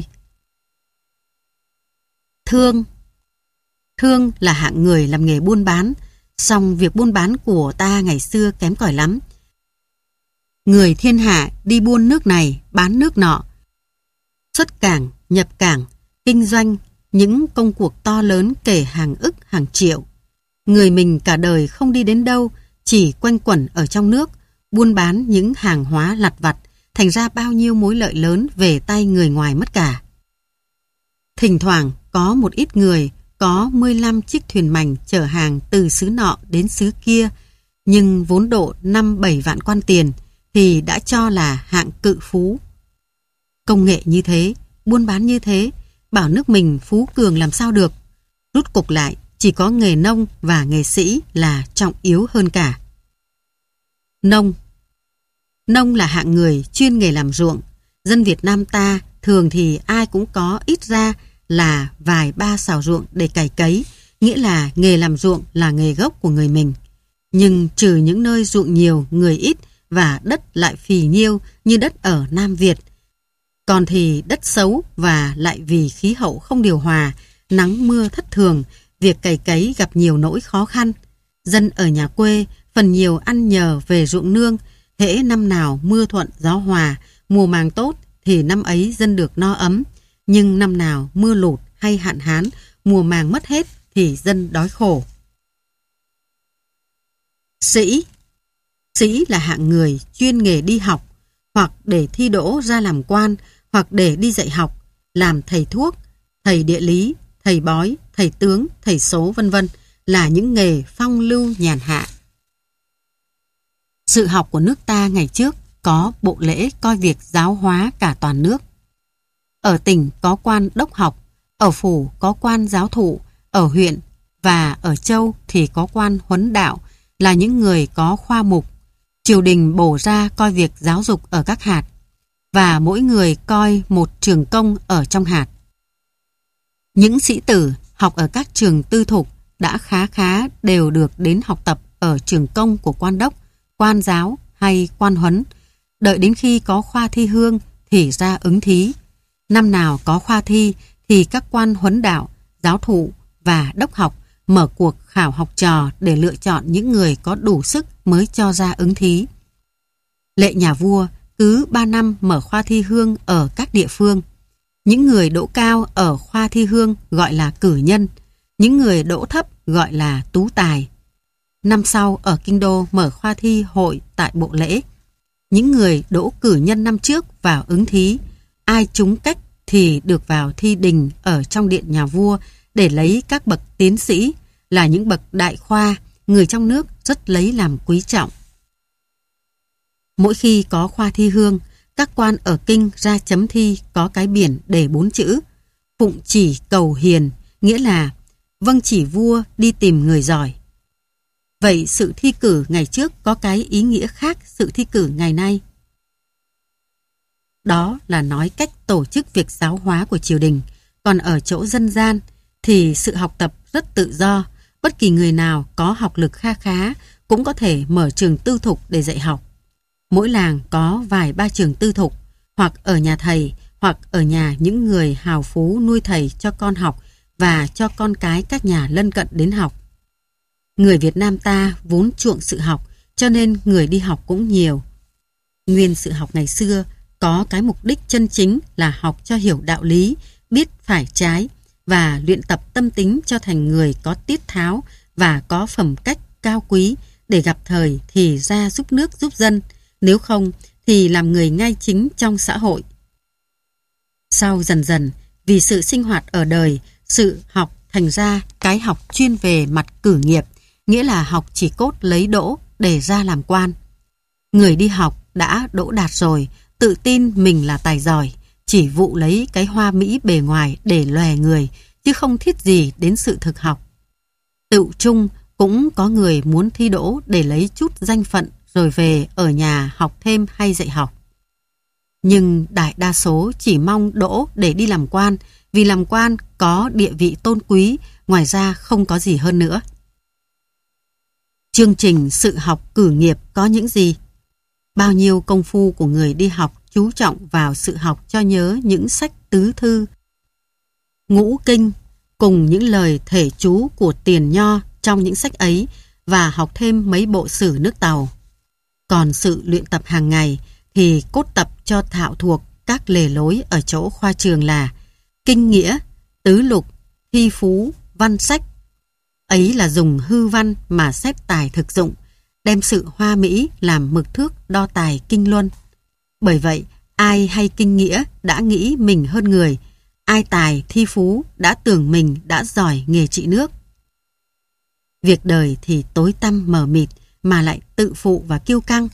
Thương Thương là hạng người làm nghề buôn bán, song việc buôn bán của ta ngày xưa kém cỏi lắm. Người thiên hạ đi buôn nước này, bán nước nọ, xuất cảng, nhập cảng, kinh doanh, những công cuộc to lớn kể hàng ức hàng triệu. Người mình cả đời không đi đến đâu, chỉ quanh quẩn ở trong nước, buôn bán những hàng hóa lặt vặt, thành ra bao nhiêu mối lợi lớn về tay người ngoài mất cả. Thỉnh thoảng có một ít người có mười lăm chiếc thuyền mành chở hàng từ xứ nọ đến xứ kia, nhưng vốn độ năm bảy vạn quan tiền thì đã cho là hạng cự phú. Công nghệ như thế, buôn bán như thế, bảo nước mình phú cường làm sao được. Rút cục lại, chỉ có nghề nông và nghề sĩ là trọng yếu hơn cả. Nông Nông là hạng người chuyên nghề làm ruộng. Dân Việt Nam ta thường thì ai cũng có ít ra là vài ba sào ruộng để cày cấy, nghĩa là nghề làm ruộng là nghề gốc của người mình. Nhưng trừ những nơi ruộng nhiều, người ít và đất lại phì nhiêu như đất ở Nam Việt, còn thì đất xấu và lại vì khí hậu không điều hòa, nắng mưa thất thường, việc cày cấy gặp nhiều nỗi khó khăn. Dân ở nhà quê phần nhiều ăn nhờ về ruộng nương, hễ năm nào mưa thuận gió hòa, mùa màng tốt thì năm ấy dân được no ấm, nhưng năm nào mưa lụt hay hạn hán, mùa màng mất hết thì dân đói khổ. Sĩ Sĩ là hạng người chuyên nghề đi học, hoặc để thi đỗ ra làm quan, hoặc để đi dạy học, làm thầy thuốc, thầy địa lý, thầy bói, thầy tướng, thầy số vân vân, là những nghề phong lưu nhàn hạ. Sự học của nước ta ngày trước có bộ lễ coi việc giáo hóa cả toàn nước. Ở tỉnh có quan đốc học, ở phủ có quan giáo thụ, ở huyện và ở châu thì có quan huấn đạo, là những người có khoa mục. Triều đình bổ ra coi việc giáo dục ở các hạt, và mỗi người coi một trường công ở trong hạt. Những sĩ tử học ở các trường tư thục đã khá khá đều được đến học tập ở trường công của quan đốc, quan giáo hay quan huấn. Đợi đến khi có khoa thi hương thì ra ứng thí. Năm nào có khoa thi thì các quan huấn đạo, giáo thụ và đốc học mở cuộc khảo học trò để lựa chọn những người có đủ sức mới cho ra ứng thí. Lệ nhà vua cứ ba năm mở khoa thi hương ở các địa phương. Những người đỗ cao ở khoa thi hương gọi là cử nhân, những người đỗ thấp gọi là tú tài. Năm sau ở Kinh Đô mở khoa thi hội tại Bộ Lễ. Những người đỗ cử nhân năm trước vào ứng thí, ai trúng cách thì được vào thi đình ở trong điện nhà vua để lấy các bậc tiến sĩ, là những bậc đại khoa, người trong nước rất lấy làm quý trọng. Mỗi khi có khoa thi hương, các quan ở kinh ra chấm thi có cái biển để bốn chữ: phụng chỉ cầu hiền, nghĩa là vâng chỉ vua đi tìm người giỏi. Vậy sự thi cử ngày trước có cái ý nghĩa khác sự thi cử ngày nay. Đó là nói cách tổ chức việc giáo hóa của triều đình. Còn ở chỗ dân gian thì sự học tập rất tự do. Bất kỳ người nào có học lực kha khá cũng có thể mở trường tư thục để dạy học. Mỗi làng có vài ba trường tư thục, hoặc ở nhà thầy, hoặc ở nhà những người hào phú nuôi thầy cho con học và cho con cái các nhà lân cận đến học. Người Việt Nam ta vốn chuộng sự học, cho nên người đi học cũng nhiều. Nguyên sự học ngày xưa có cái mục đích chân chính là học cho hiểu đạo lý, biết phải trái, và luyện tập tâm tính cho thành người có tiết tháo và có phẩm cách cao quý, để gặp thời thì ra giúp nước giúp dân, nếu không thì làm người ngay chính trong xã hội. Sau dần dần, vì sự sinh hoạt ở đời, sự học thành ra cái học chuyên về mặt cử nghiệp, nghĩa là học chỉ cốt lấy đỗ để ra làm quan. Người đi học đã đỗ đạt rồi, tự tin mình là tài giỏi, chỉ vụ lấy cái hoa mỹ bề ngoài để lòe người, chứ không thiết gì đến sự thực học. Tựu chung cũng có người muốn thi đỗ để lấy chút danh phận rồi về ở nhà học thêm hay dạy học. Nhưng đại đa số chỉ mong đỗ để đi làm quan, vì làm quan có địa vị tôn quý, ngoài ra không có gì hơn nữa. Chương trình sự học cử nghiệp có những gì? Bao nhiêu công phu của người đi học chú trọng vào sự học cho nhớ những sách tứ thư, ngũ kinh cùng những lời thể chú của Tiền Nho trong những sách ấy và học thêm mấy bộ sử nước Tàu. Còn sự luyện tập hàng ngày thì cốt tập cho thạo thuộc các lề lối ở chỗ khoa trường là kinh nghĩa, tứ lục, thi phú, văn sách. Ấy là dùng hư văn mà xét tài thực dụng, đem sự hoa mỹ làm mực thước đo tài kinh luân. Bởi vậy, ai hay kinh nghĩa đã nghĩ mình hơn người, ai tài thi phú đã tưởng mình đã giỏi nghề trị nước. Việc đời thì tối tăm mờ mịt mà lại tự phụ và kiêu căng,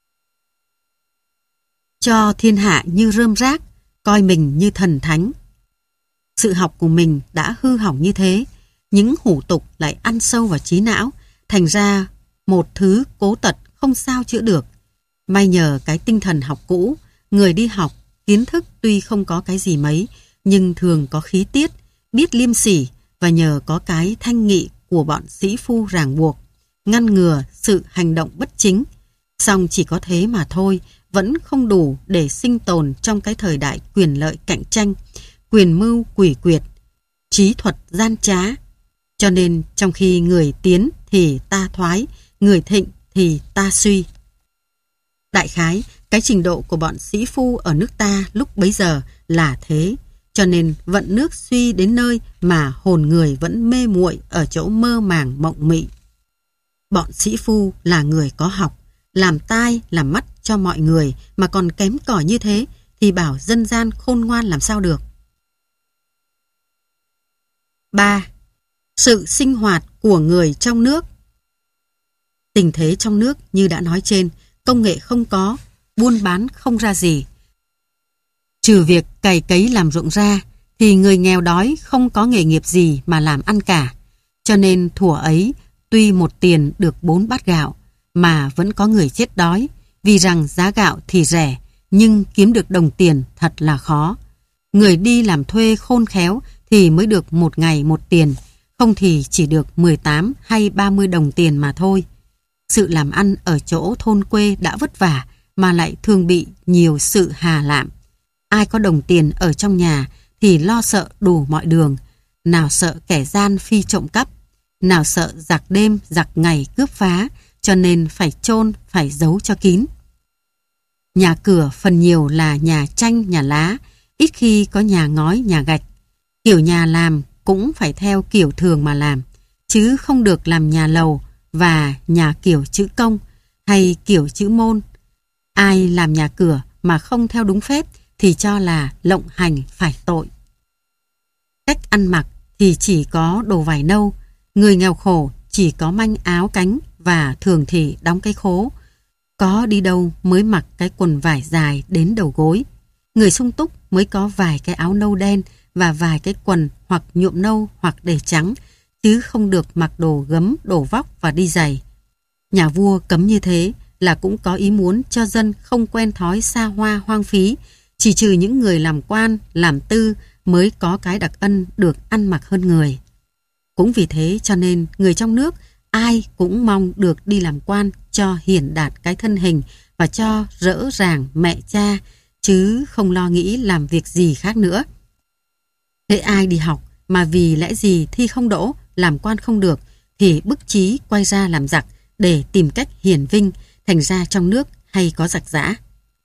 cho thiên hạ như rơm rác, coi mình như thần thánh. Sự học của mình đã hư hỏng như thế, những hủ tục lại ăn sâu vào trí não, thành ra một thứ cố tật không sao chữa được. May nhờ cái tinh thần học cũ, người đi học kiến thức tuy không có cái gì mấy, nhưng thường có khí tiết, biết liêm sỉ, và nhờ có cái thanh nghị của bọn sĩ phu ràng buộc, ngăn ngừa sự hành động bất chính. Song chỉ có thế mà thôi, vẫn không đủ để sinh tồn trong cái thời đại quyền lợi cạnh tranh, quyền mưu quỷ quyệt, trí thuật gian trá. Cho nên trong khi người tiến thì ta thoái, người thịnh thì ta suy. Đại khái, cái trình độ của bọn sĩ phu ở nước ta lúc bấy giờ là thế, cho nên vận nước suy đến nơi mà hồn người vẫn mê muội ở chỗ mơ màng mộng mị. Bọn sĩ phu là người có học, làm tai làm mắt cho mọi người mà còn kém cỏi như thế thì bảo dân gian khôn ngoan làm sao được. ba. Sự sinh hoạt của người trong nước. Tình thế trong nước như đã nói trên, công nghệ không có, buôn bán không ra gì. Trừ việc cày cấy làm ruộng ra, thì người nghèo đói không có nghề nghiệp gì mà làm ăn cả. Cho nên thuở ấy, tuy một tiền được bốn bát gạo, mà vẫn có người chết đói, vì rằng giá gạo thì rẻ, nhưng kiếm được đồng tiền thật là khó. Người đi làm thuê khôn khéo thì mới được một ngày một tiền, không thì chỉ được mười tám hay ba mươi đồng tiền mà thôi. Sự làm ăn ở chỗ thôn quê đã vất vả, mà lại thường bị nhiều sự hà lạm. Ai có đồng tiền ở trong nhà thì lo sợ đủ mọi đường, nào sợ kẻ gian phi trộm cắp, nào sợ giặc đêm giặc ngày cướp phá, cho nên phải chôn, phải giấu cho kín. Nhà cửa phần nhiều là nhà tranh, nhà lá, ít khi có nhà ngói, nhà gạch. Kiểu nhà làm cũng phải theo kiểu thường mà làm, chứ không được làm nhà lầu và nhà kiểu chữ công hay kiểu chữ môn. Ai làm nhà cửa mà không theo đúng phép thì cho là lộng hành phải tội. Cách ăn mặc thì chỉ có đồ vải nâu, người nghèo khổ chỉ có manh áo cánh và thường thì đóng cái khố. Có đi đâu mới mặc cái quần vải dài đến đầu gối. Người sung túc mới có vài cái áo nâu đen và vài cái quần hoặc nhuộm nâu hoặc để trắng, chứ không được mặc đồ gấm, đồ vóc và đi giày. Nhà vua cấm như thế là cũng có ý muốn cho dân không quen thói xa hoa hoang phí, chỉ trừ những người làm quan, làm tư mới có cái đặc ân được ăn mặc hơn người. Cũng vì thế cho nên người trong nước ai cũng mong được đi làm quan cho hiển đạt cái thân hình và cho rỡ ràng mẹ cha, chứ không lo nghĩ làm việc gì khác nữa. Hễ ai đi học mà vì lẽ gì thi không đỗ, làm quan không được, thì bức chí quay ra làm giặc để tìm cách hiển vinh, thành ra trong nước hay có giặc giã.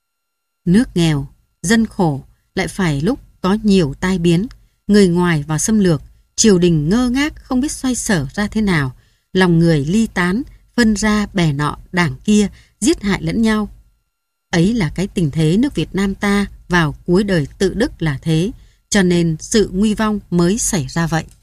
Nước nghèo, dân khổ, lại phải lúc có nhiều tai biến, người ngoài vào xâm lược, triều đình ngơ ngác không biết xoay sở ra thế nào, lòng người ly tán, phân ra bè nọ đảng kia, giết hại lẫn nhau. Ấy là cái tình thế nước Việt Nam ta vào cuối đời tự Đức là thế, cho nên sự nguy vong mới xảy ra vậy.